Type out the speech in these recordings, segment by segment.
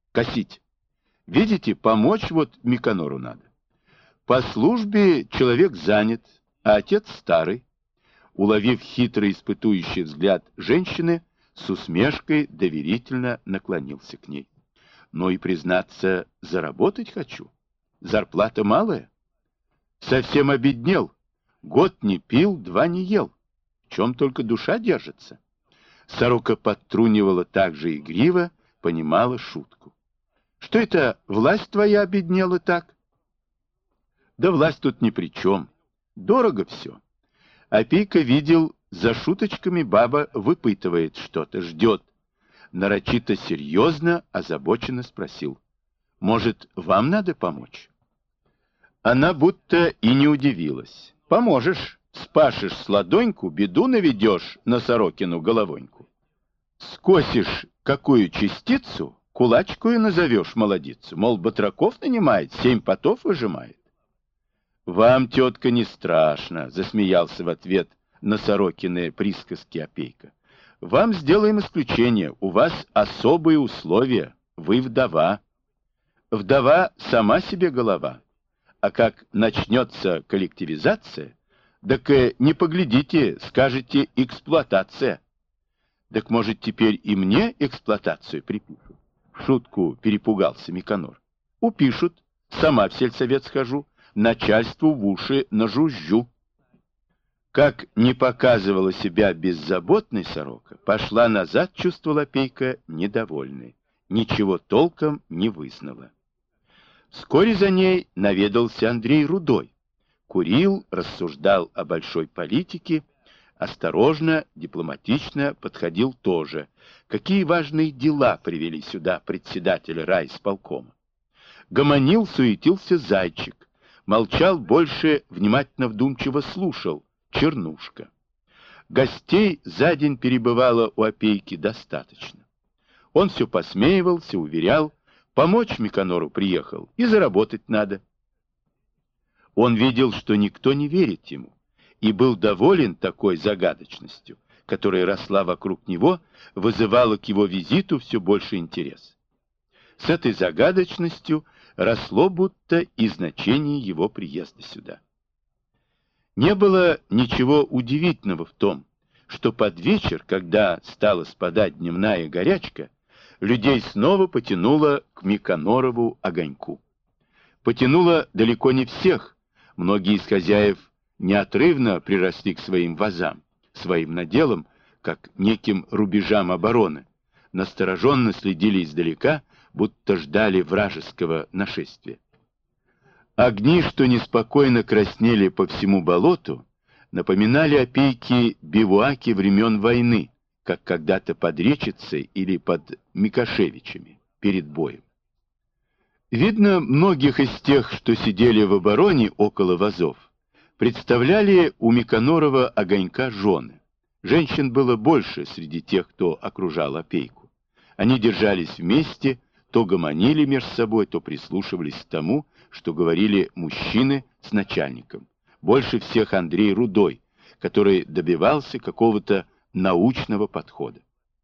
косить. Видите, помочь вот Миконору надо. По службе человек занят, а отец старый. Уловив хитрый испытующий взгляд женщины, с усмешкой доверительно наклонился к ней. Но и, признаться, заработать хочу. Зарплата малая. Совсем обеднел. Год не пил, 2 не ел. В чем только душа держится. Сорока подтрунивала так же игриво, понимала шутку. Что это, власть твоя обеднела так? Да власть тут ни при чем. Дорого все. Опейка видел, за шуточками баба выпытывает что-то, ждет. Нарочито серьезно, озабоченно спросил. Может, вам надо помочь? Она будто и не удивилась. Поможешь, спашешь с ладоньку, беду наведешь на Сорокину головоньку. Скосишь какую частицу, кулачку и назовешь молодицу. Мол, батраков нанимает, 7 потов выжимает. Вам, тетка, не страшно, засмеялся в ответ на Сорокины присказки Опейка. Вам сделаем исключение, у вас особые условия, вы вдова. Вдова сама себе голова. А как начнется коллективизация, так не поглядите, скажете эксплуатация. Так может теперь и мне эксплуатацию припишут? В шутку перепугался Миконор. Упишут, сама в сельсовет схожу, начальству в уши нажужжу. Как не показывала себя беззаботной Сорока, пошла назад, чувствовала Опейка, недовольной. Ничего толком не вызнала. Вскоре за ней наведался Андрей Рудой. Курил, рассуждал о большой политике, осторожно, дипломатично подходил тоже. Какие важные дела привели сюда председателя райисполкома. Гомонил, суетился Зайчик. Молчал больше, внимательно вдумчиво слушал Чернушка. Гостей за день перебывало у Опейки достаточно. Он все посмеивался, уверял, помочь Миконору приехал, и заработать надо. Он видел, что никто не верит ему, и был доволен такой загадочностью, которая росла вокруг него, вызывала к его визиту все больше интерес. С этой загадочностью росло будто и значение его приезда сюда. Не было ничего удивительного в том, что под вечер, когда стала спадать дневная горячка, людей снова потянуло к Миконорову огоньку. Потянуло далеко не всех, многие из хозяев неотрывно приросли к своим вазам, своим наделам, как неким рубежам обороны, настороженно следили издалека, будто ждали вражеского нашествия. Огни, что неспокойно краснели по всему болоту, напоминали Опейке бивуаки времен войны, как когда-то под Речицей или под Микошевичами перед боем. Видно, многих из тех, что сидели в обороне около вазов, представляли у Миконорова огонька жены. Женщин было больше среди тех, кто окружал Опейку. Они держались вместе, то гомонили между собой, то прислушивались к тому, что говорили мужчины с начальником. Больше всех Андрей Рудой, который добивался какого-то научного подхода.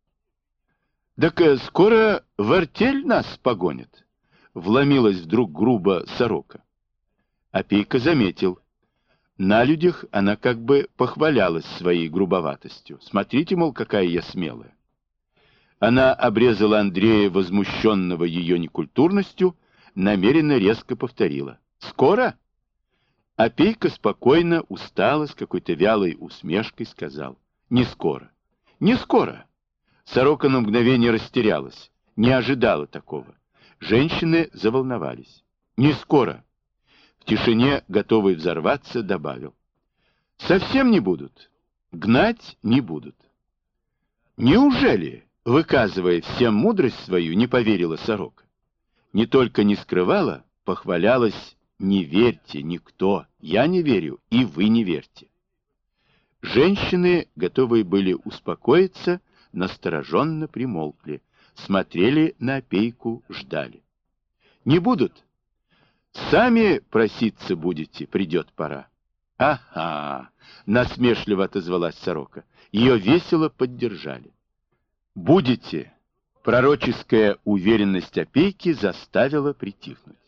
«Так скоро в артель нас погонят», — вломилась вдруг грубо Сорока. Опейка заметил. На людях она как бы похвалялась своей грубоватостью. «Смотрите, мол, какая я смелая». Она обрезала Андрея, возмущенного ее некультурностью, намеренно резко повторила. «Скоро?» Опейка спокойно, устало, с какой-то вялой усмешкой сказал. «Не скоро». «Не скоро». Сорока на мгновение растерялась, не ожидала такого. Женщины заволновались. «Не скоро». В тишине, готовый взорваться, добавил. «Совсем не будут. Гнать не будут». «Неужели?» Выказывая всем мудрость свою, не поверила Сорока. Не только не скрывала, похвалялась: «Не верьте, никто, я не верю, и вы не верьте». Женщины, готовые были успокоиться, настороженно примолкли, смотрели на Опейку, ждали. «Не будут? Сами проситься будете, придет пора». «Ага!» — насмешливо отозвалась Сорока. Ее весело поддержали. «Будете, Пророческая уверенность опеки заставила притихнуть.